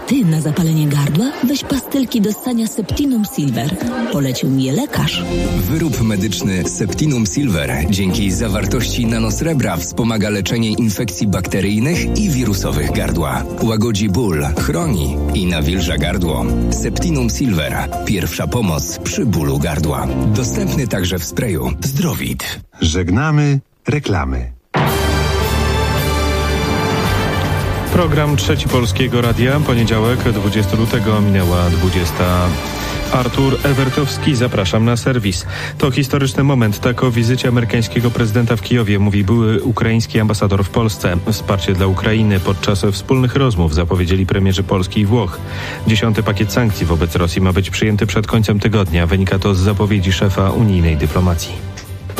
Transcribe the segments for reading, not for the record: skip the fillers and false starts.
ty na zapalenie gardła weź pastylki do ssania Septinum Silver. Polecił mi je lekarz. Wyrób medyczny Septinum Silver dzięki zawartości nanosrebra wspomaga leczenie infekcji bakteryjnych i wirusowych gardła. Łagodzi ból, chroni i nawilża gardło. Septinum Silver. Pierwsza pomoc przy bólu gardła. Dostępny także w sprayu Zdrowit. Żegnamy reklamy. Program Trzeci Polskiego Radia, poniedziałek, 20 lutego, minęła 20. Artur Ewertowski, zapraszam na serwis. To historyczny moment, tak o wizycie amerykańskiego prezydenta w Kijowie mówi były ukraiński ambasador w Polsce. Wsparcie dla Ukrainy podczas wspólnych rozmów zapowiedzieli premierzy Polski i Włoch. 10. pakiet sankcji wobec Rosji ma być przyjęty przed końcem tygodnia. Wynika to z zapowiedzi szefa unijnej dyplomacji.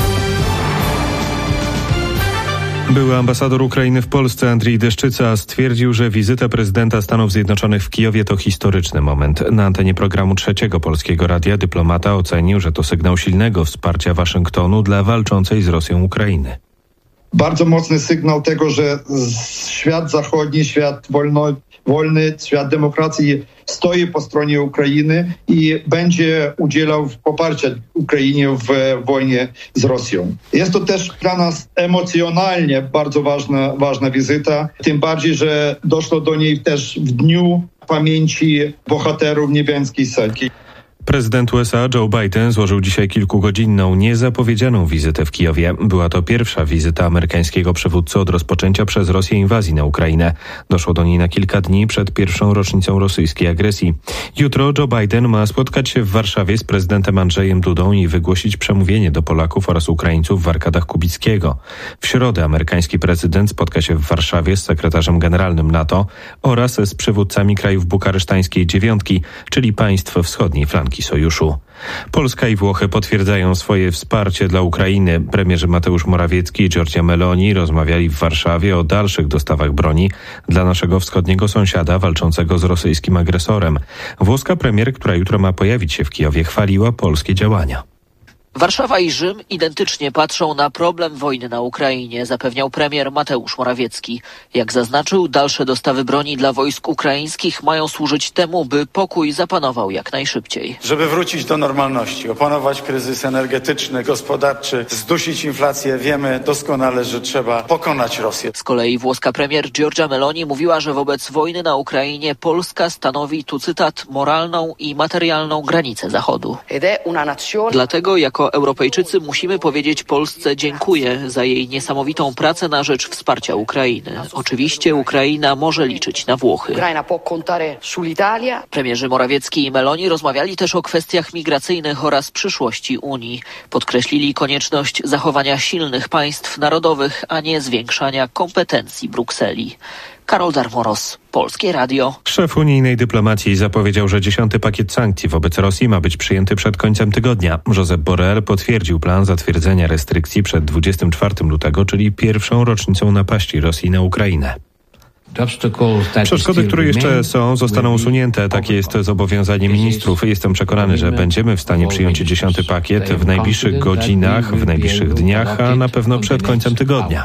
Były ambasador Ukrainy w Polsce Andrzej Deszczyca stwierdził, że wizyta prezydenta Stanów Zjednoczonych w Kijowie to historyczny moment. Na antenie programu Trzeciego Polskiego Radia dyplomata ocenił, że to sygnał silnego wsparcia Waszyngtonu dla walczącej z Rosją Ukrainy. Bardzo mocny sygnał tego, że świat zachodni, świat wolny, świat demokracji stoi po stronie Ukrainy i będzie udzielał poparcia Ukrainie w wojnie z Rosją. Jest to też dla nas emocjonalnie bardzo ważna wizyta, tym bardziej, że doszło do niej też w dniu pamięci bohaterów Niebiańskiej Selki. Prezydent USA Joe Biden złożył dzisiaj kilkugodzinną, niezapowiedzianą wizytę w Kijowie. Była to pierwsza wizyta amerykańskiego przywódcy od rozpoczęcia przez Rosję inwazji na Ukrainę. Doszło do niej na kilka dni przed pierwszą rocznicą rosyjskiej agresji. Jutro Joe Biden ma spotkać się w Warszawie z prezydentem Andrzejem Dudą i wygłosić przemówienie do Polaków oraz Ukraińców w Arkadach Kubickiego. W środę amerykański prezydent spotka się w Warszawie z sekretarzem generalnym NATO oraz z przywódcami krajów bukaresztańskiej dziewiątki, czyli państw wschodniej flanki sojuszu. Polska i Włochy potwierdzają swoje wsparcie dla Ukrainy. Premierzy Mateusz Morawiecki i Giorgia Meloni rozmawiali w Warszawie o dalszych dostawach broni dla naszego wschodniego sąsiada walczącego z rosyjskim agresorem. Włoska premier, która jutro ma pojawić się w Kijowie, chwaliła polskie działania. Warszawa i Rzym identycznie patrzą na problem wojny na Ukrainie, zapewniał premier Mateusz Morawiecki. Jak zaznaczył, dalsze dostawy broni dla wojsk ukraińskich mają służyć temu, by pokój zapanował jak najszybciej. Żeby wrócić do normalności, opanować kryzys energetyczny, gospodarczy, zdusić inflację, wiemy doskonale, że trzeba pokonać Rosję. Z kolei włoska premier Giorgia Meloni mówiła, że wobec wojny na Ukrainie Polska stanowi, tu cytat, moralną i materialną granicę Zachodu. Dlatego jako Europejczycy musimy powiedzieć Polsce dziękuję za jej niesamowitą pracę na rzecz wsparcia Ukrainy. Oczywiście Ukraina może liczyć na Włochy. Premierzy Morawiecki i Meloni rozmawiali też o kwestiach migracyjnych oraz przyszłości Unii. Podkreślili konieczność zachowania silnych państw narodowych, a nie zwiększania kompetencji Brukseli. Karol Darmoros, Polskie Radio. Szef unijnej dyplomacji zapowiedział, że 10. pakiet sankcji wobec Rosji ma być przyjęty przed końcem tygodnia. Josep Borrell potwierdził plan zatwierdzenia restrykcji przed 24 lutego, czyli pierwszą rocznicą napaści Rosji na Ukrainę. Przeszkody, które jeszcze są, zostaną usunięte. Takie jest zobowiązanie ministrów. Jestem przekonany, że będziemy w stanie przyjąć 10. pakiet w najbliższych godzinach, w najbliższych dniach, a na pewno przed końcem tygodnia.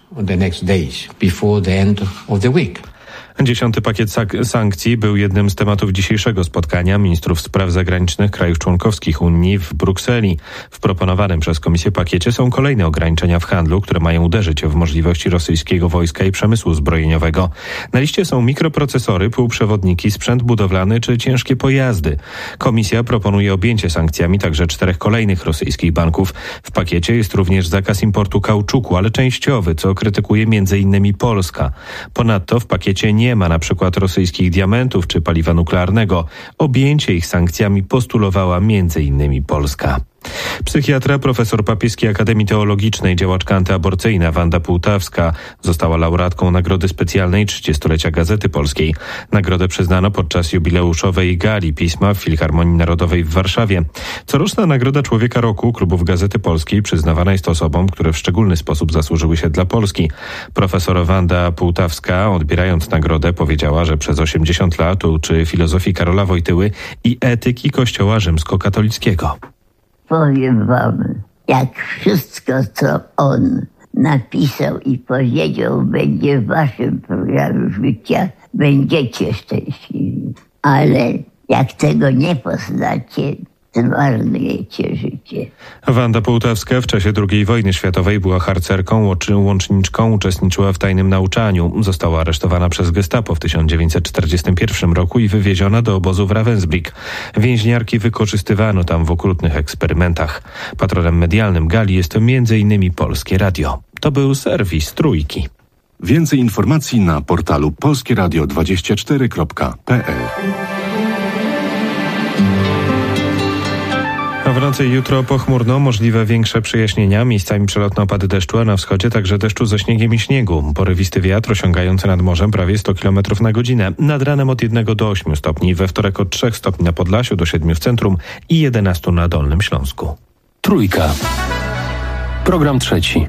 10. pakiet sankcji był jednym z tematów dzisiejszego spotkania ministrów spraw zagranicznych krajów członkowskich Unii w Brukseli. W proponowanym przez Komisję pakiecie są kolejne ograniczenia w handlu, które mają uderzyć w możliwości rosyjskiego wojska i przemysłu zbrojeniowego. Na liście są mikroprocesory, półprzewodniki, sprzęt budowlany czy ciężkie pojazdy. Komisja proponuje objęcie sankcjami także 4 kolejnych rosyjskich banków. W pakiecie jest również zakaz importu kauczuku, ale częściowy, co krytykuje m.in. Polska. Ponadto w pakiecie nie ma na przykład rosyjskich diamentów czy paliwa nuklearnego. Objęcie ich sankcjami postulowała m.in. Polska. Psychiatra, profesor Papieskiej Akademii Teologicznej, działaczka antyaborcyjna Wanda Pułtawska została laureatką Nagrody Specjalnej 30-lecia Gazety Polskiej. Nagrodę przyznano podczas jubileuszowej gali pisma w Filharmonii Narodowej w Warszawie. Coroczna Nagroda Człowieka Roku klubów Gazety Polskiej przyznawana jest osobom, które w szczególny sposób zasłużyły się dla Polski. Profesor Wanda Pułtawska, odbierając nagrodę, powiedziała, że przez 80 lat uczy filozofii Karola Wojtyły i etyki Kościoła rzymskokatolickiego. Powiem wam, jak wszystko, co on napisał i powiedział, będzie w waszym programie życia, będziecie szczęśliwi. Ale jak tego nie poznacie, zmarnujecie życie. Wanda Połtawska w czasie II wojny światowej była harcerką, łączniczką, uczestniczyła w tajnym nauczaniu. Została aresztowana przez Gestapo w 1941 roku i wywieziona do obozu w Ravensbrück. Więźniarki wykorzystywano tam w okrutnych eksperymentach. Patronem medialnym gali jest m.in. Polskie Radio. To był serwis Trójki. Więcej informacji na portalu polskieradio24.pl. A w nocy jutro pochmurno, możliwe większe przejaśnienia, miejscami przelotne opady deszczu, a na wschodzie także deszczu ze śniegiem i śniegu. Porywisty wiatr osiągający nad morzem prawie 100 km na godzinę. Nad ranem od 1 do 8 stopni, we wtorek od 3 stopni na Podlasiu do 7 w centrum i 11 na Dolnym Śląsku. Trójka. Program trzeci.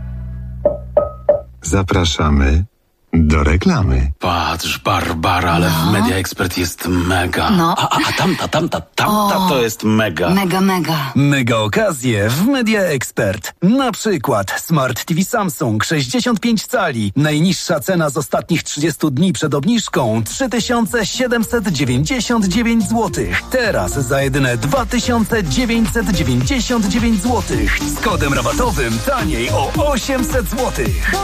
Zapraszamy do reklamy. Patrz, Barbara, ale w Media Expert jest mega. No. A tamta to jest mega. Mega. Mega okazje w Media Expert. Na przykład Smart TV Samsung 65 cali. Najniższa cena z ostatnich 30 dni przed obniżką 3799 zł. Teraz za jedyne 2999 zł. Z kodem rabatowym taniej o 800 zł.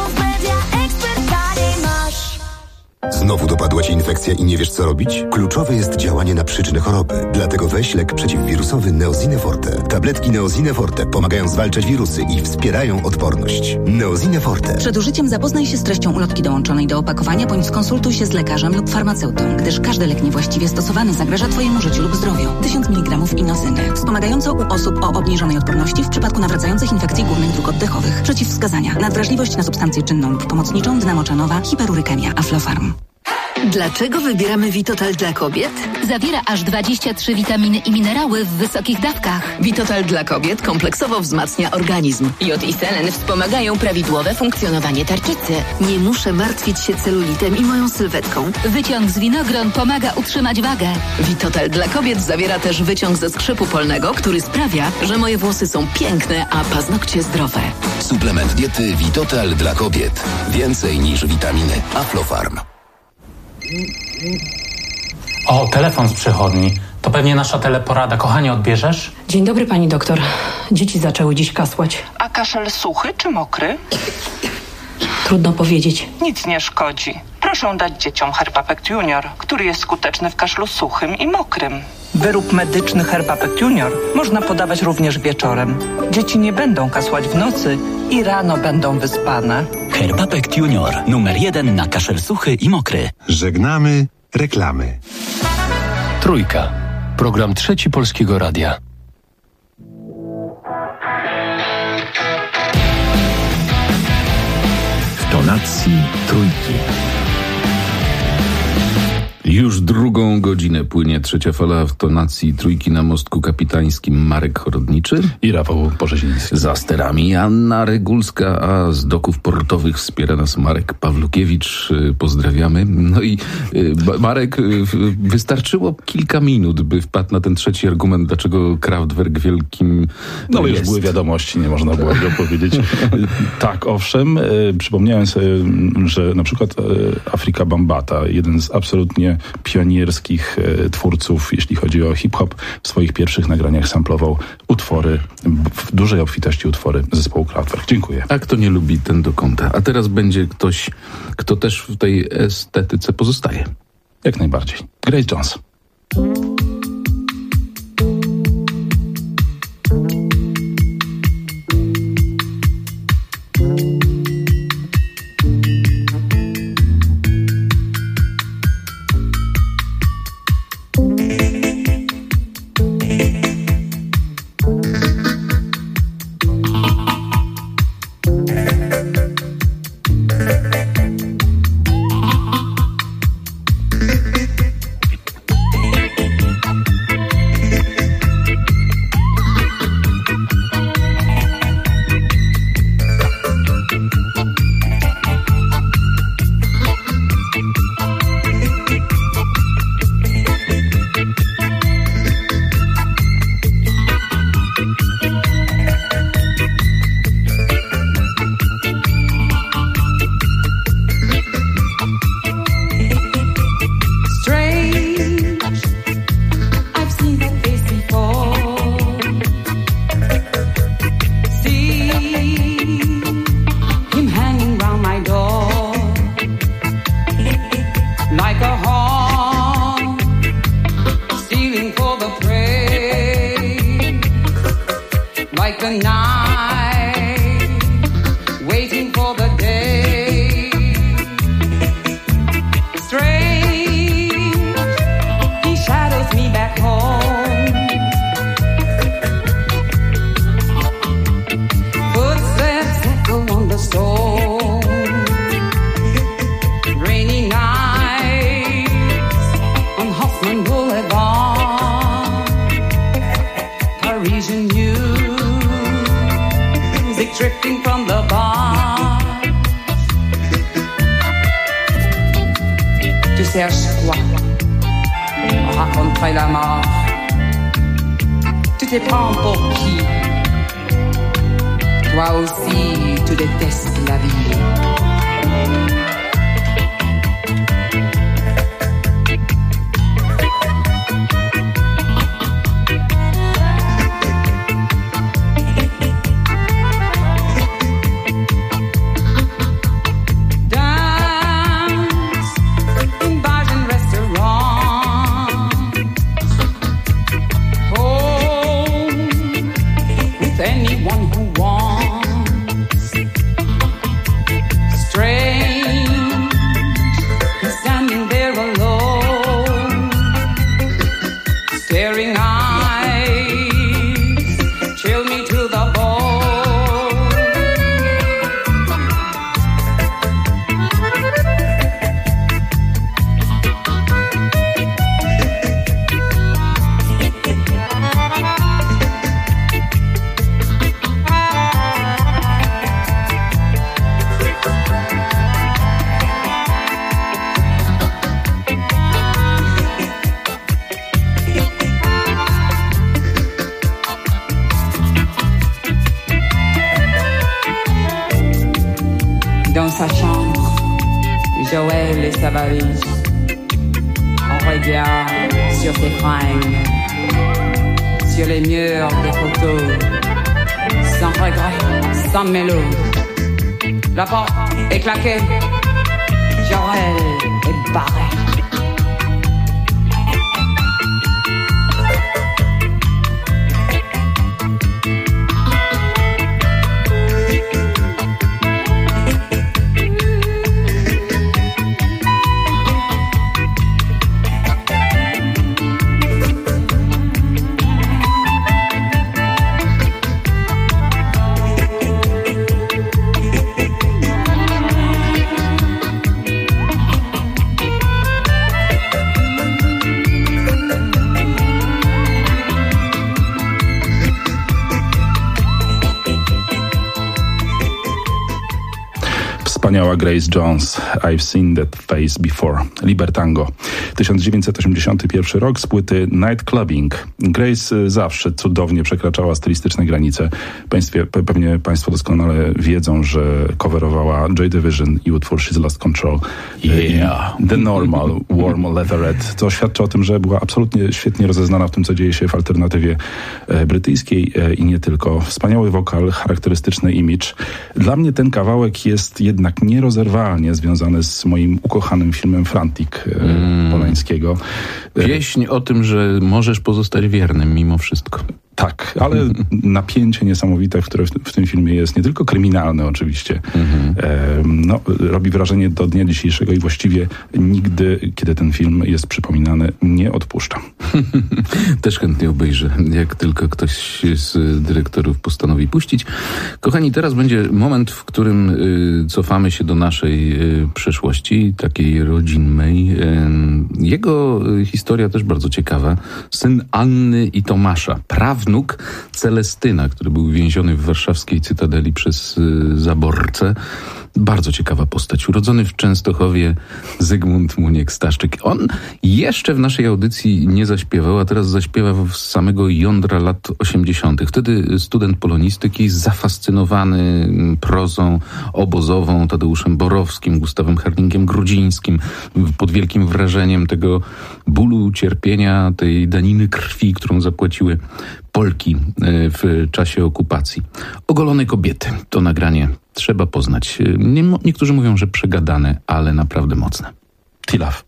Znowu dopadła Cię infekcja i nie wiesz, co robić? Kluczowe jest działanie na przyczynę choroby. Dlatego weź lek przeciwwirusowy Neosine Forte. Tabletki Neosine Forte pomagają zwalczać wirusy i wspierają odporność. Neosine Forte. Przed użyciem zapoznaj się z treścią ulotki dołączonej do opakowania bądź skonsultuj się z lekarzem lub farmaceutą, gdyż każdy lek niewłaściwie stosowany zagraża Twojemu życiu lub zdrowiu. 1000 mg inozyny. Wspomagająco u osób o obniżonej odporności w przypadku nawracających infekcji górnych dróg oddechowych. Przeciwwskazania. Nadwrażliwość na substancję czynną lub pomocniczą, dnamoczanowa, hiperurykemia, Aflofarm. Dlaczego wybieramy Vitotal dla kobiet? Zawiera aż 23 witaminy i minerały w wysokich dawkach. Vitotal dla kobiet kompleksowo wzmacnia organizm. Jod i selen wspomagają prawidłowe funkcjonowanie tarczycy. Nie muszę martwić się celulitem i moją sylwetką. Wyciąg z winogron pomaga utrzymać wagę. Vitotal dla kobiet zawiera też wyciąg ze skrzypu polnego, który sprawia, że moje włosy są piękne, a paznokcie zdrowe. Suplement diety Vitotal dla kobiet. Więcej niż witaminy. Aflofarm. O, telefon z przychodni. To pewnie nasza teleporada. Kochanie, odbierzesz? Dzień dobry, pani doktor. Dzieci zaczęły dziś kasłać. A kaszel suchy czy mokry? Trudno powiedzieć. Nic nie szkodzi. Proszę dać dzieciom Herbapect Junior, który jest skuteczny w kaszlu suchym i mokrym. Wyrób medyczny Herbapect Junior można podawać również wieczorem. Dzieci nie będą kasłać w nocy i rano będą wyspane. Herbapect Junior. Numer 1 na kaszel suchy i mokry. Żegnamy reklamy. Trójka. Program trzeci Polskiego Radia. W tonacji Trójki. Już drugą godzinę płynie trzecia fala w tonacji Trójki na Mostku Kapitańskim. Marek Chorodniczy i Rafał Porzeziński. Za sterami Anna Regulska, a z doków portowych wspiera nas Marek Pawlukiewicz. Pozdrawiamy. No i Marek, wystarczyło kilka minut, by wpadł na ten trzeci argument, dlaczego Kraftwerk wielkim No jest. Już były wiadomości, nie można było go powiedzieć. Tak, owszem. Przypomniałem sobie, że na przykład Afrika Bambata, jeden z absolutnie pionierskich twórców, jeśli chodzi o hip-hop, w swoich pierwszych nagraniach samplował utwory, w dużej obfitości utwory zespołu Kraftwerk. Dziękuję. A kto nie lubi, ten do kąta. A teraz będzie ktoś, kto też w tej estetyce pozostaje. Jak najbardziej. Grace Jones. tonight, waiting for the day. Strange, he shadows me back home. Footsteps echo on the stone. Rainy nights on Hoffman Boulevard. Parisian music drifting from the bar. Tu cherches quoi? Raconterai la mort. Tu te prends pour qui? Toi aussi, tu détestes la vie. Dans sa chambre, Joël et sa valise. On regarde sur ses fringues, sur les murs des photos, sans regret, sans mélo. La porte est claquée, Joël est barré. Wspaniała Grace Jones, I've Seen That Face Before, Libertango. 1981 rok z płyty Night Clubbing. Grace zawsze cudownie przekraczała stylistyczne granice. Pewnie Państwo doskonale wiedzą, że coverowała Joy Division i utwór She's Lost Control. Yeah. The Normal, Warm Leatherette. To świadczy o tym, że była absolutnie świetnie rozeznana w tym, co dzieje się w alternatywie brytyjskiej i nie tylko. Wspaniały wokal, charakterystyczny image. Dla mnie ten kawałek jest jednak nierozerwalnie związany z moim ukochanym filmem Frantic Polańskiego. Pieśń o tym, że możesz pozostać wiernym mimo wszystko. Tak, ale napięcie niesamowite, które w tym filmie jest, nie tylko kryminalne oczywiście, robi wrażenie do dnia dzisiejszego i właściwie nigdy, kiedy ten film jest przypominany, nie odpuszczam. Też chętnie obejrzę, jak tylko ktoś z dyrektorów postanowi puścić. Kochani, teraz będzie moment, w którym cofamy się do naszej przeszłości, takiej rodzinnej. Jego historia też bardzo ciekawa. Syn Anny i Tomasza, prawnuk Celestyna, który był więziony w warszawskiej Cytadeli przez zaborcę. Bardzo ciekawa postać. Urodzony w Częstochowie Zygmunt Muniek-Staszczyk. On jeszcze w naszej audycji nie zaśpiewał, a teraz zaśpiewa z samego jądra lat 80. Wtedy student polonistyki, zafascynowany prozą obozową, Tadeuszem Borowskim, Gustawem Herlingiem Grudzińskim, pod wielkim wrażeniem tego bólu, cierpienia, tej daniny krwi, którą zapłaciły Polki w czasie okupacji. Ogolone kobiety. To nagranie trzeba poznać. Niektórzy mówią, że przegadane, ale naprawdę mocne. T-Love.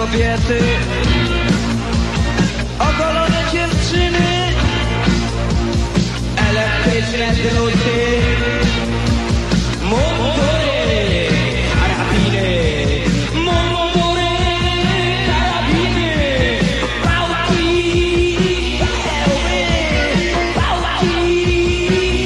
kobiety, ogolone dziewczyny, elektryczne druty, mundury, karabiny, mundury, karabiny, pałki, hełmy, pałki,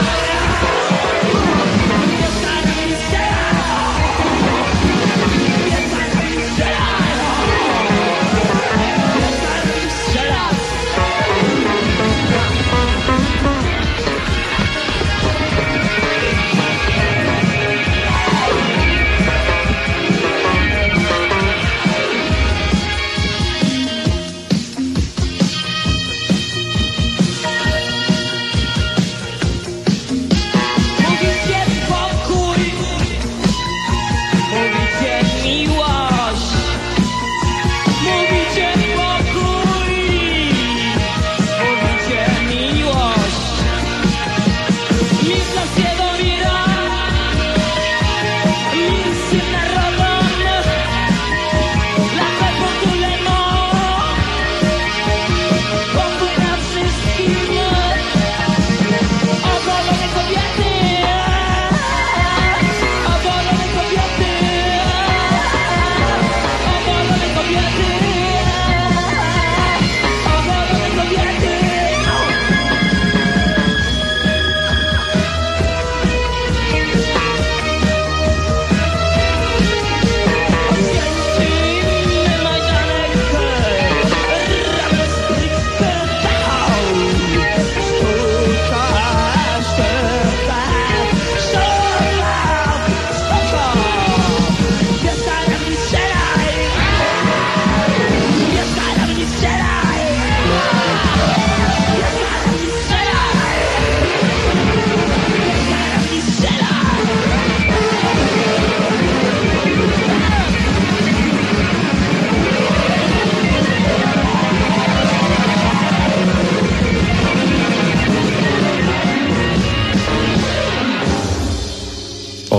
yeah.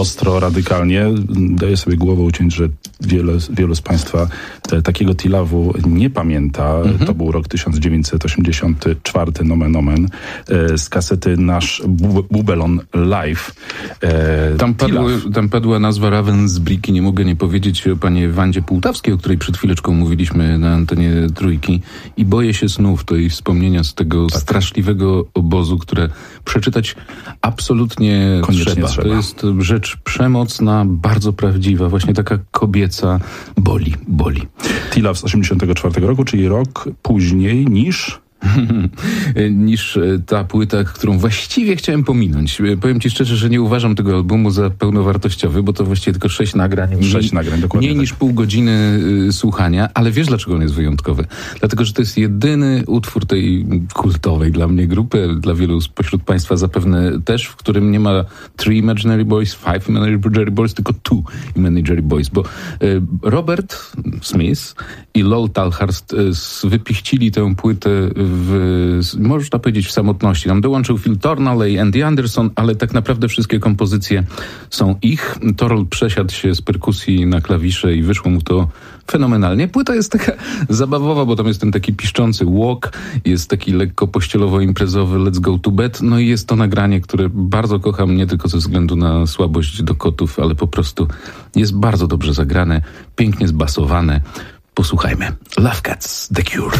ostro, radykalnie. Daję sobie głowę uciąć, że wielu z Państwa takiego Tilawu nie pamięta. To był rok 1984, nomen omen, z kasety Nasz Bubelon Live. Tam padła nazwa Ravensbrück i nie mogę nie powiedzieć o pani Wandzie Półtawskiej, o której przed chwileczką mówiliśmy na antenie Trójki. I boję się snów, to jej wspomnienia z tego straszliwego obozu, które przeczytać absolutnie trzeba. To jest rzecz przemocna, bardzo prawdziwa, właśnie taka kobieca, boli. Tilaw z 1984 roku, czyli rok później niż ta płyta, którą właściwie chciałem pominąć. Powiem ci szczerze, że nie uważam tego albumu za pełnowartościowy, bo to właściwie tylko 6 nagrań. 6 nagrań, dokładnie. Mniej niż pół godziny słuchania, ale wiesz, dlaczego on jest wyjątkowy? Dlatego, że to jest jedyny utwór tej kultowej dla mnie grupy, dla wielu spośród Państwa zapewne też, w którym nie ma 3 Imaginary Boys, 5 Imaginary Boys, tylko 2 Imaginary Boys, bo Robert Smith i Lol Talhurst wypiścili tę płytę można powiedzieć w samotności. Tam dołączył Phil Tornall i Andy Anderson, ale tak naprawdę wszystkie kompozycje są ich. Torl przesiadł się z perkusji na klawisze i wyszło mu to fenomenalnie. Płyta jest taka zabawowa, bo tam jest ten taki piszczący walk, jest taki lekko pościelowo-imprezowy Let's Go to Bed, no i jest to nagranie, które bardzo kocham, nie tylko ze względu na słabość do kotów, ale po prostu jest bardzo dobrze zagrane, pięknie zbasowane. Posłuchajmy. Love Cats, The Cure.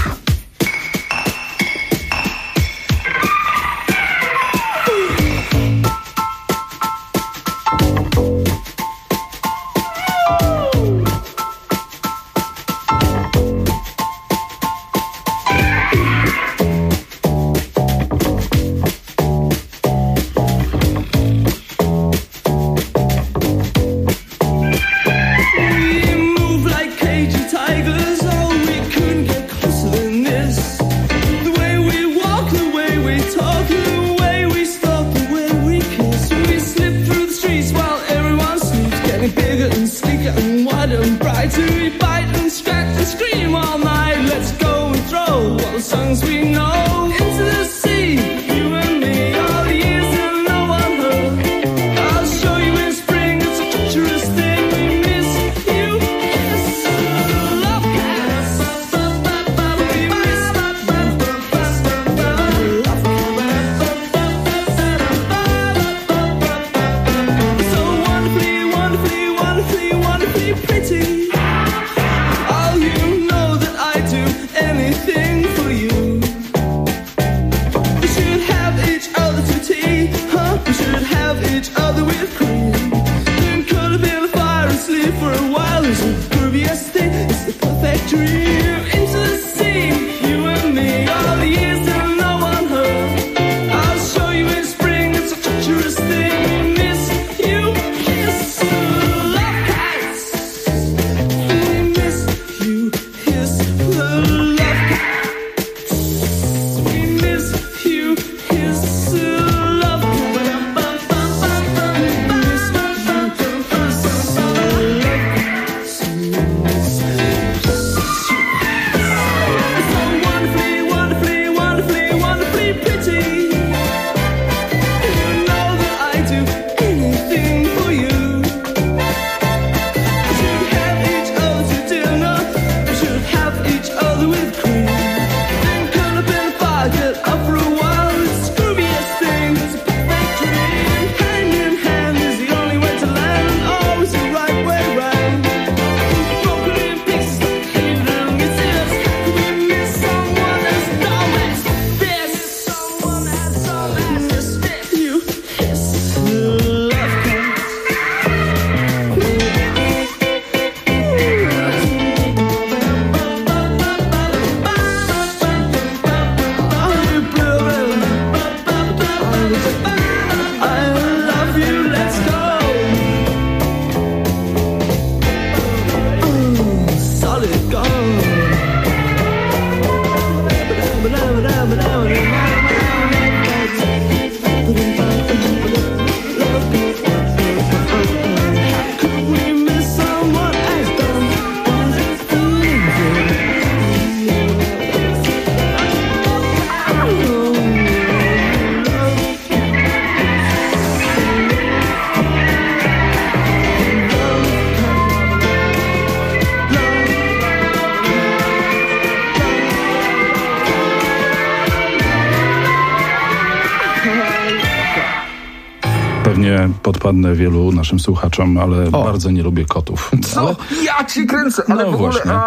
pewnie podpadnę wielu naszym słuchaczom, ale bardzo nie lubię kotów. Co? Ale, Ja cię kręcę, ale no w ogóle... właśnie,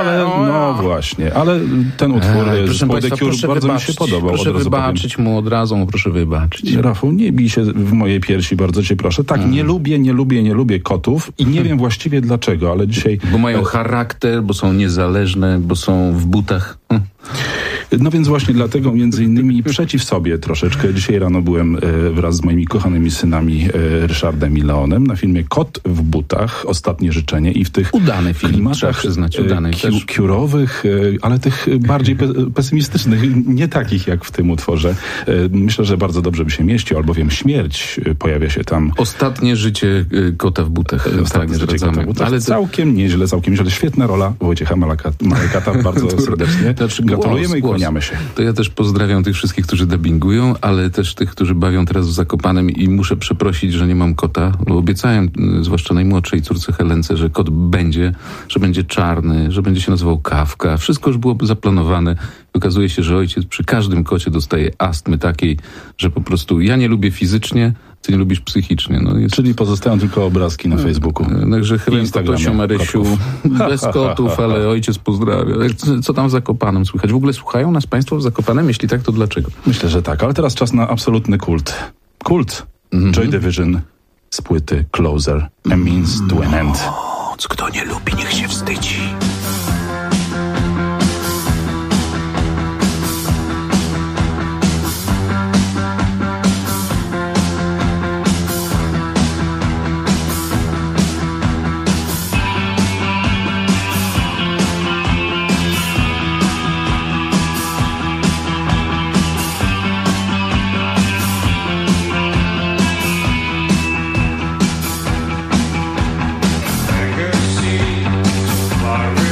ale ten utwór z The Cure bardzo mi się podobał. Proszę wybaczyć mu od razu, proszę wybaczyć. Rafał, nie bij się w mojej piersi, bardzo cię proszę. Tak, nie lubię kotów i nie wiem właściwie dlaczego, ale dzisiaj... Bo mają charakter, bo są niezależne, bo są w butach. No więc właśnie dlatego między innymi przeciw sobie troszeczkę. Dzisiaj rano byłem wraz z moimi kochanymi synami Ryszardem i Leonem na filmie Kot w butach, Ostatnie życzenie i w tych udany film, klimatach Cure'owych, ale tych bardziej pesymistycznych, nie takich jak w tym utworze. Myślę, że bardzo dobrze by się mieścił, albowiem śmierć pojawia się tam. Ostatnie życie kota w butach. Ostatnie życie kota w butach. Ale całkiem nieźle. Świetna rola Wojciecha Malekata, bardzo serdecznie. Gratulujemy i kłaniamy się. To ja też pozdrawiam tych wszystkich, którzy dubbingują, ale też tych, którzy bawią teraz w Zakopanem i muszę przeprosić, że nie mam kota, bo obiecałem, zwłaszcza najmłodszej córce Helence, że kot będzie, że będzie czarny, że będzie się nazywał Kawka. Wszystko już było zaplanowane. Okazuje się, że ojciec przy każdym kocie dostaje astmy takiej, że po prostu ja nie lubię fizycznie, ty nie lubisz psychicznie. Czyli pozostają tylko obrazki na Facebooku. Także Helenko, Tosiu, Marysiu, bez kotów, ale ojciec pozdrawia. Co tam w Zakopanem słychać? W ogóle słuchają nas państwo w Zakopanem? Jeśli tak, to dlaczego? Myślę, że tak, ale teraz czas na absolutny kult. Joy Division z płyty Closer, A Means to an End. Kto nie lubi, niech się wstydzi. Far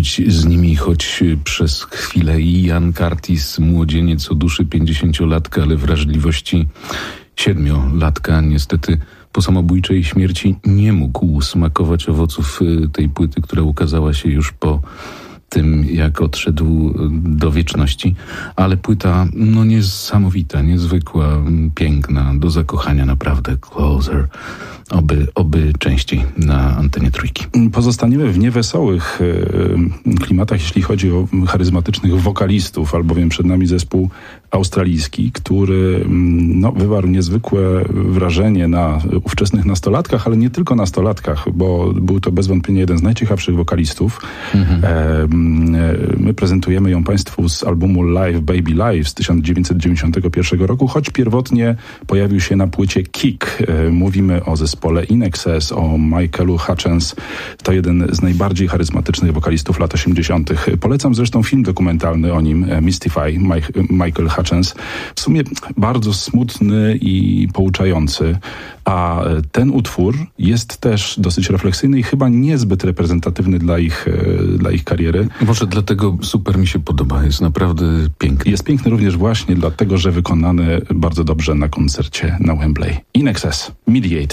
być z nimi choć przez chwilę. I Ian Curtis, młodzieniec o duszy 50-latka, ale wrażliwości 7-latka, niestety po samobójczej śmierci nie mógł smakować owoców tej płyty, która ukazała się już po tym, jak odszedł do wieczności, ale płyta niesamowita, niezwykła, piękna, do zakochania naprawdę. Closer. Oby częściej na antenie Trójki. Pozostaniemy w niewesołych klimatach, jeśli chodzi o charyzmatycznych wokalistów, albowiem przed nami zespół australijski, który wywarł niezwykłe wrażenie na ówczesnych nastolatkach, ale nie tylko nastolatkach, bo był to bez wątpienia jeden z najciekawszych wokalistów. My prezentujemy ją Państwu z albumu Live Baby Live z 1991 roku, choć pierwotnie pojawił się na płycie Kick. Mówimy o zespole In Excess, o Michaelu Hutchence. To jeden z najbardziej charyzmatycznych wokalistów lat 80. Polecam zresztą film dokumentalny o nim, Mystify, Michael Hutchence. W sumie bardzo smutny i pouczający, a ten utwór jest też dosyć refleksyjny i chyba niezbyt reprezentatywny dla ich kariery. Może dlatego super mi się podoba, jest naprawdę piękny. Jest piękny również właśnie dlatego, że wykonany bardzo dobrze na koncercie na Wembley. In Excess, Mediate.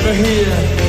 over here.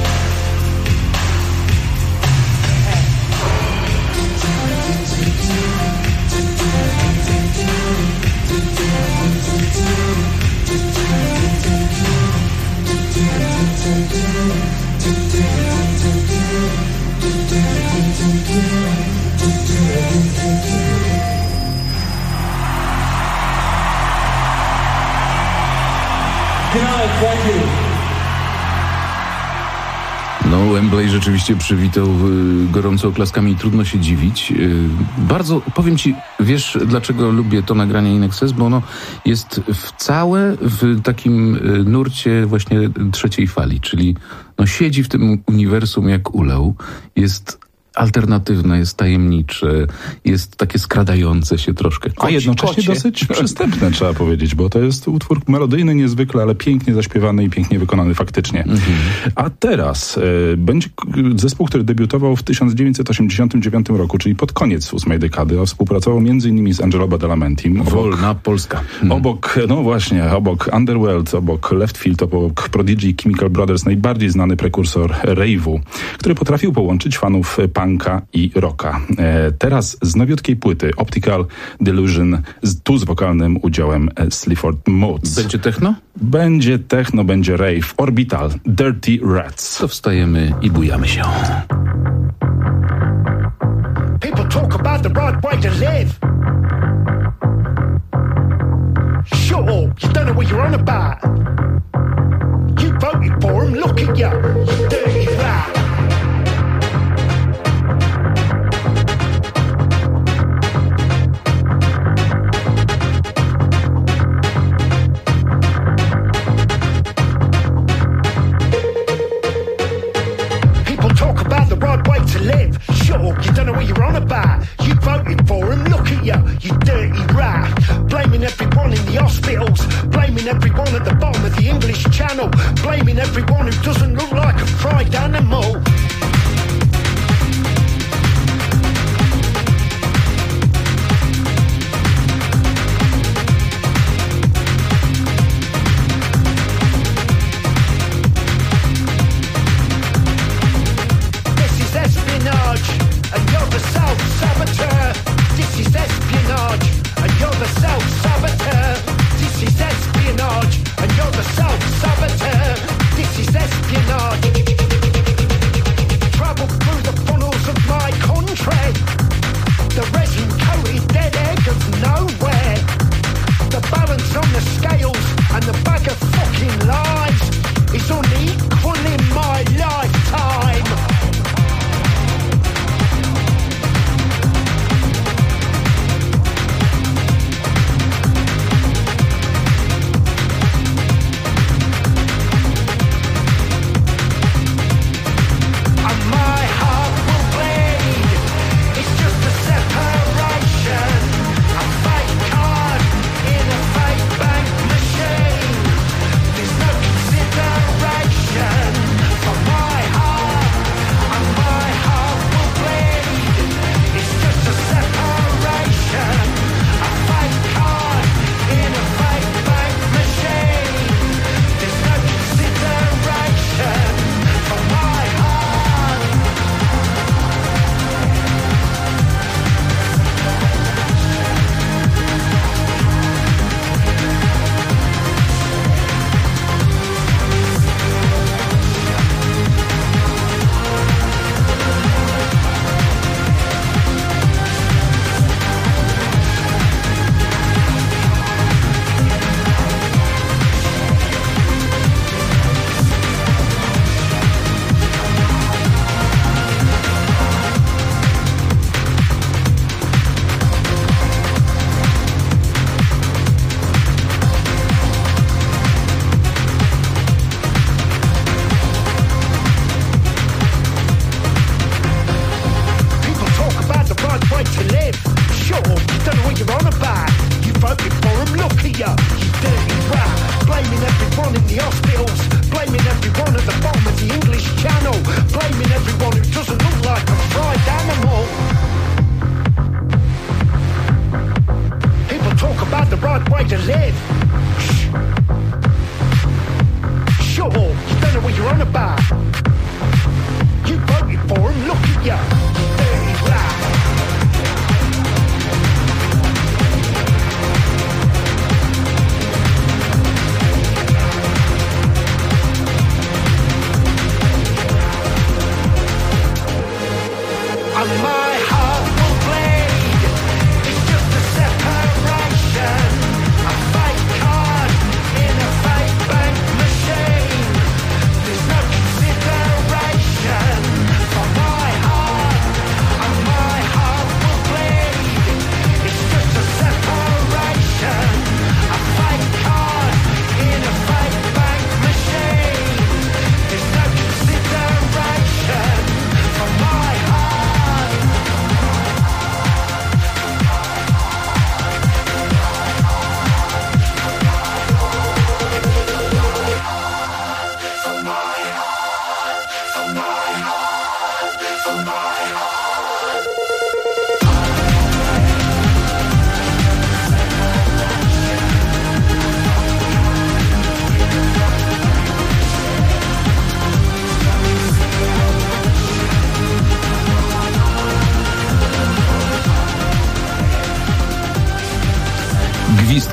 No, Wembley rzeczywiście przywitał gorąco oklaskami i trudno się dziwić. Bardzo, powiem ci, wiesz dlaczego lubię to nagranie In Excess? Bo ono jest w takim nurcie właśnie trzeciej fali, czyli no siedzi w tym uniwersum jak ulał, jest alternatywne, jest tajemnicze, jest takie skradające się troszkę. A jednocześnie dosyć przystępne, trzeba powiedzieć, bo to jest utwór melodyjny niezwykle, ale pięknie zaśpiewany i pięknie wykonany faktycznie. A teraz będzie zespół, który debiutował w 1989 roku, czyli pod koniec 8. dekady, a współpracował m.in. z Angelo Badalamenti. Wolna Polska. Obok Underworld, obok Left Field, obok Prodigy i Chemical Brothers, najbardziej znany prekursor rave'u, który potrafił połączyć fanów punka i rocka. Teraz z nowiutkiej płyty Optical Delusion, tu z wokalnym udziałem Sleaford Mods. Będzie techno? Będzie techno, będzie rave. Orbital, Dirty Rats. To wstajemy i bujamy się. People talk about the right way to live. Shut up, you don't know what you're on about. You voted for him, look at you, you dirty rat. You don't know what you're on about. You voted for him, look at you, you dirty rat. Blaming everyone in the hospitals, blaming everyone at the bottom of the English Channel, blaming everyone who doesn't look like a fried animal.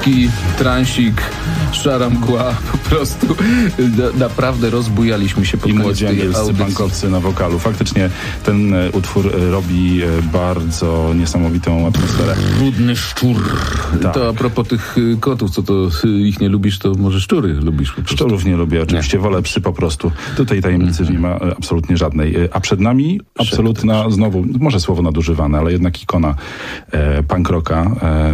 Whisky, transik, szara mgła, po prostu naprawdę rozbujaliśmy się pod i koniec młodzi tej angielscy audycji. bankowcy na wokalu. Faktycznie ten utwór robi bardzo niesamowitą atmosferę. Brudny szczur. Tak. To a propos tych kotów, co to ich nie lubisz, to może szczury lubisz po prostu. Szczurów nie lubię, oczywiście, wolę psy po prostu. Tutaj tajemnicy nie ma absolutnie żadnej. A przed nami absolutna, znowu, może słowo nadużywane, ale jednak ikona punk rocka.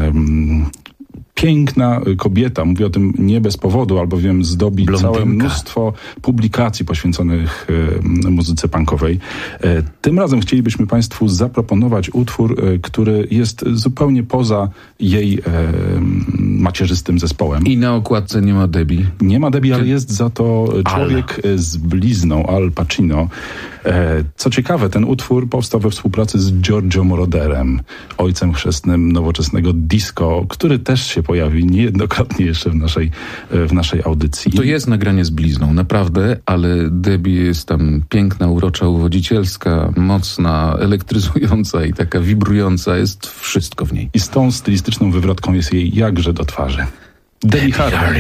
Piękna kobieta, mówię o tym nie bez powodu, albowiem zdobi całe mnóstwo publikacji poświęconych muzyce punkowej. Tym razem chcielibyśmy Państwu zaproponować utwór, który jest zupełnie poza jej macierzystym zespołem. I na okładce nie ma Debbie. Nie ma Debbie, ale jest za to człowiek z blizną, Al Pacino. Co ciekawe, ten utwór powstał we współpracy z Giorgio Moroderem, ojcem chrzestnym nowoczesnego disco, który też się pojawi niejednokrotnie jeszcze w naszej audycji. To jest nagranie z blizną, naprawdę, ale Debbie jest tam piękna, urocza, uwodzicielska, mocna, elektryzująca i taka wibrująca. Jest wszystko w niej. I z tą stylistyczną wywrotką jest jej jakże do twarzy. Debbie Harry.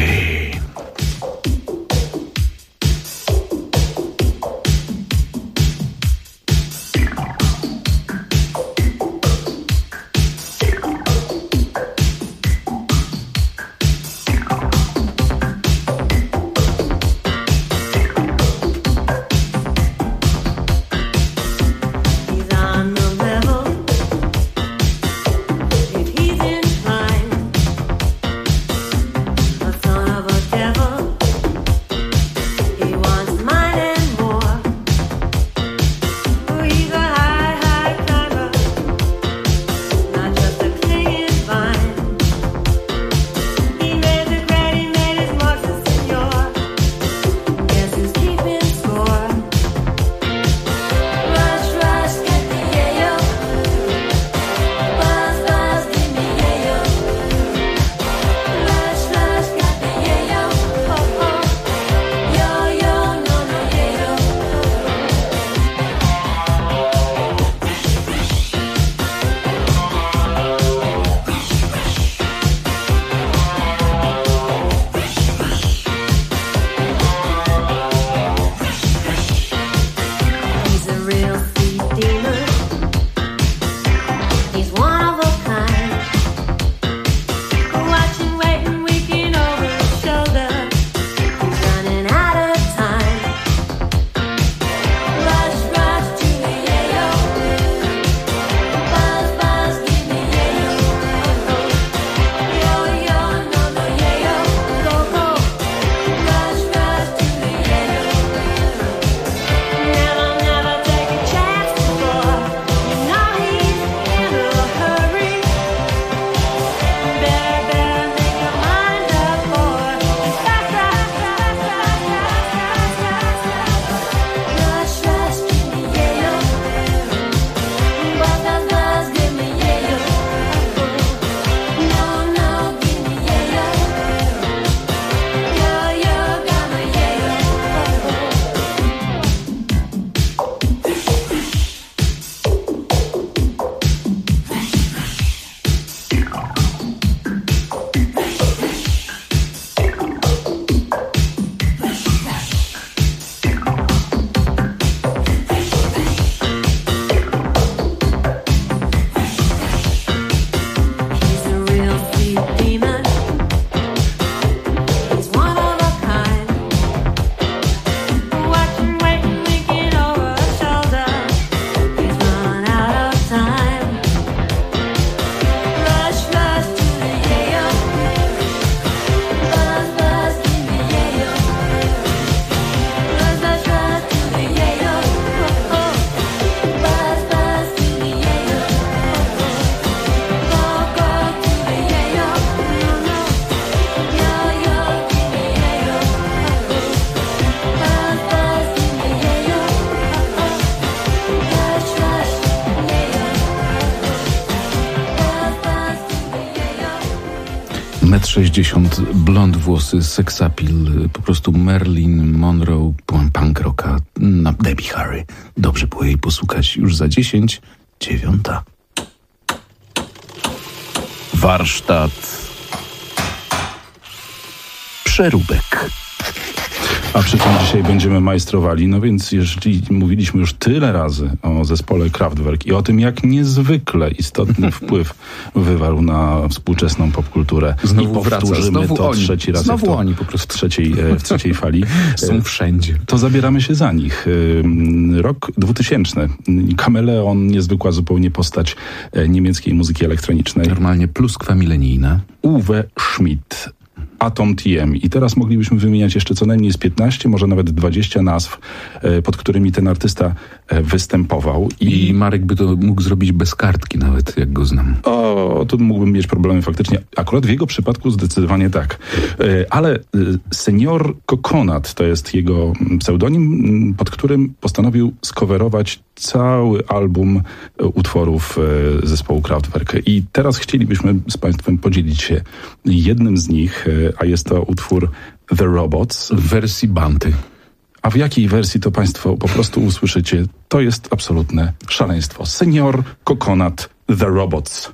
Metr 60, blond włosy, seksapil, po prostu Marilyn Monroe, punk rocka, Debbie Harry. Dobrze było jej posłuchać już za 10, 9. Warsztat Przeróbek. A przy tym dzisiaj będziemy majstrowali, no więc jeżeli mówiliśmy już tyle razy o zespole Kraftwerk i o tym, jak niezwykle istotny wpływ wywarł na współczesną popkulturę. Znowu i powtórzymy znowu to oni. trzeci raz. Znowu oni po prostu. W trzeciej fali. Są wszędzie. To zabieramy się za nich. Rok 2000. Kameleon, niezwykła zupełnie postać niemieckiej muzyki elektronicznej. Normalnie pluskwa milenijna. Uwe Schmidt. Atom TM. I teraz moglibyśmy wymieniać jeszcze co najmniej z 15, może nawet 20 nazw, pod którymi ten artysta występował. I Marek by to mógł zrobić bez kartki nawet, jak go znam. O, tu mógłbym mieć problemy faktycznie. Akurat w jego przypadku zdecydowanie tak. Ale Senior Coconut to jest jego pseudonim, pod którym postanowił skowerować cały album utworów zespołu Kraftwerk. I teraz chcielibyśmy z Państwem podzielić się jednym z nich, a jest to utwór The Robots. W wersji Banty. A w jakiej wersji to Państwo po prostu usłyszycie? To jest absolutne szaleństwo. Senior Coconut, The Robots.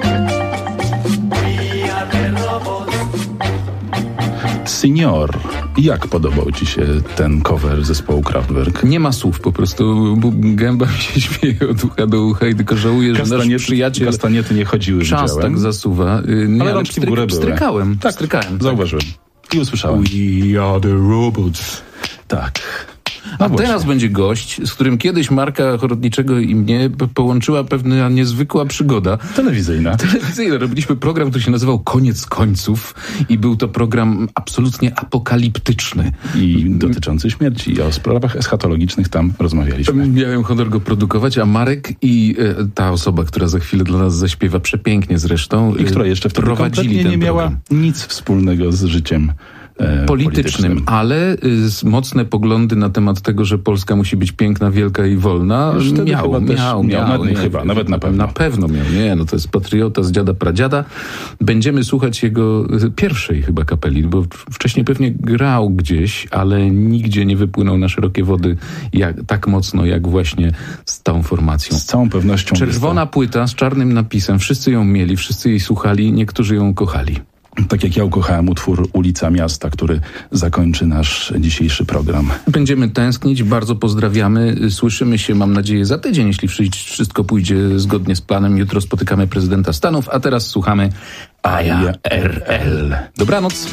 Senior Jak podobał ci się ten cover zespołu Kraftwerk? Nie ma słów, po prostu gęba mi się śmieje od ucha do ucha i tylko żałuję, że nasz przyjaciel... Kastaniety nie chodziły, czas widziałem. tak zasuwa. Nie, ale rączki w górę były. Strykałem. Tak, zauważyłem. I usłyszałem. We are the robots. Tak. A teraz będzie gość, z którym kiedyś Marka Chorotniczego i mnie połączyła pewna niezwykła przygoda. Telewizyjna. Robiliśmy program, który się nazywał Koniec końców i był to program absolutnie apokaliptyczny. I dotyczący śmierci. I o sprawach eschatologicznych tam rozmawialiśmy. Miałem honor go produkować, a Marek i ta osoba, która za chwilę dla nas zaśpiewa przepięknie zresztą, i która jeszcze wtedy kompletnie nie miała nic wspólnego z życiem politycznym, ale mocne poglądy na temat tego, że Polska musi być piękna, wielka i wolna. Miał, nawet na pewno. Na pewno miał. Nie, no to jest patriota z dziada pradziada. Będziemy słuchać jego pierwszej chyba kapeli, bo wcześniej pewnie grał gdzieś, ale nigdzie nie wypłynął na szerokie wody tak mocno, jak właśnie z tą formacją. Z całą pewnością. Czerwona płyta z czarnym napisem. Wszyscy ją mieli, wszyscy jej słuchali, niektórzy ją kochali. Tak jak ja ukochałem utwór Ulica Miasta, który zakończy nasz dzisiejszy program. Będziemy tęsknić, bardzo pozdrawiamy. Słyszymy się, mam nadzieję, za tydzień, jeśli wszystko pójdzie zgodnie z planem. Jutro spotykamy prezydenta Stanów, a teraz słuchamy ARL. Dobranoc.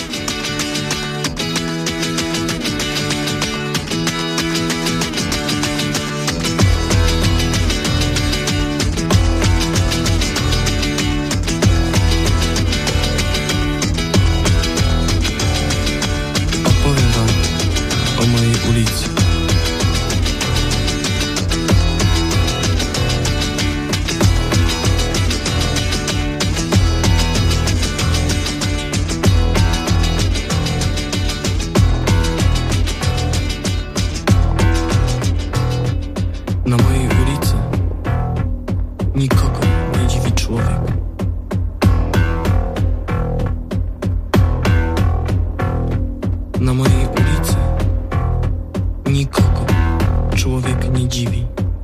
Na mojej ulicy nikogo nie dziwi człowiek. Na mojej ulicy nikogo człowiek nie dziwi.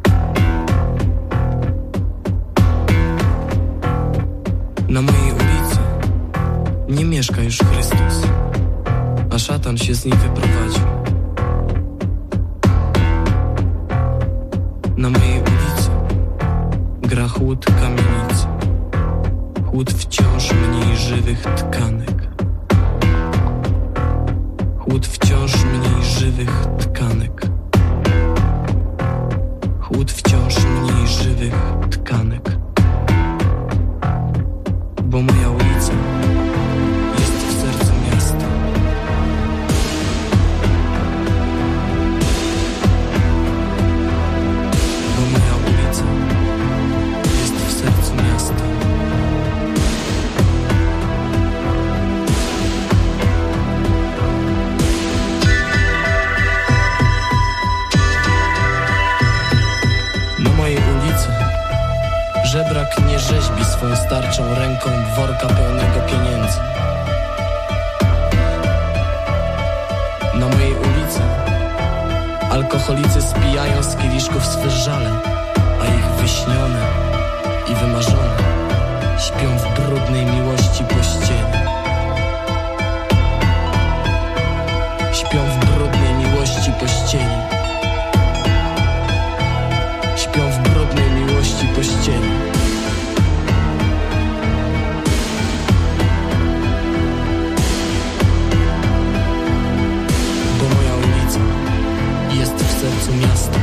Na mojej ulicy nie mieszka już Chrystus, a szatan się z niej wyprowadził. Na mojej ulicy gra chłód kamienicy, chłód wciąż mniej żywych tkanek, chłód wciąż mniej żywych tkanek, chłód wciąż mniej żywych tkanek, bo moja ulica jest w sercu miasta. Żebrak nie rzeźbi swą starczą ręką worka pełnego pieniędzy. Na mojej ulicy alkoholicy spijają z kieliszków swe żale, a ich wyśnione i wymarzone śpią w brudnej miłości pościeli. Śpią w brudnej miłości pościeli. Śpią w brudnej miłości pościeli. Bo moja ulica jest w sercu miasta.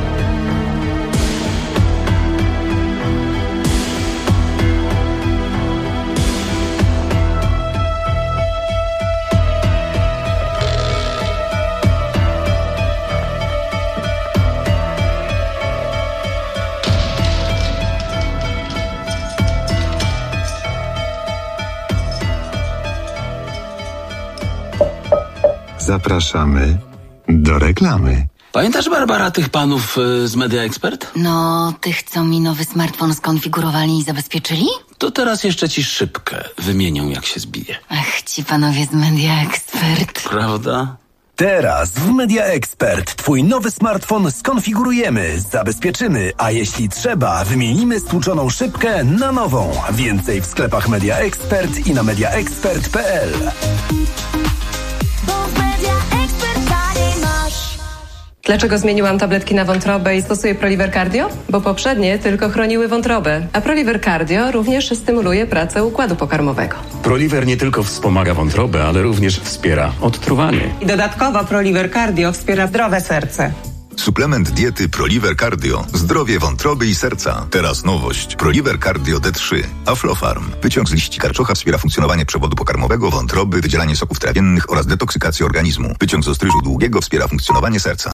Zapraszamy do reklamy. Pamiętasz, Barbara, tych panów z Media Expert? No, tych, co mi nowy smartfon skonfigurowali i zabezpieczyli? To teraz jeszcze ci szybkę wymienią, jak się zbije. Ach, ci panowie z Media Expert. Prawda? Teraz w Media Expert twój nowy smartfon skonfigurujemy, zabezpieczymy, a jeśli trzeba, wymienimy stłuczoną szybkę na nową. Więcej w sklepach Media Expert i na mediaexpert.pl. Dlaczego zmieniłam tabletki na wątrobę i stosuję Proliver Cardio? Bo poprzednie tylko chroniły wątrobę, a Proliver Cardio również stymuluje pracę układu pokarmowego. Proliver nie tylko wspomaga wątrobę, ale również wspiera odtruwanie. I dodatkowo Proliver Cardio wspiera zdrowe serce. Suplement diety Proliver Cardio. Zdrowie wątroby i serca. Teraz nowość. Proliver Cardio D3. Aflofarm. Wyciąg z liści karczocha wspiera funkcjonowanie przewodu pokarmowego, wątroby, wydzielanie soków trawiennych oraz detoksykację organizmu. Wyciąg z ostryżu długiego wspiera funkcjonowanie serca.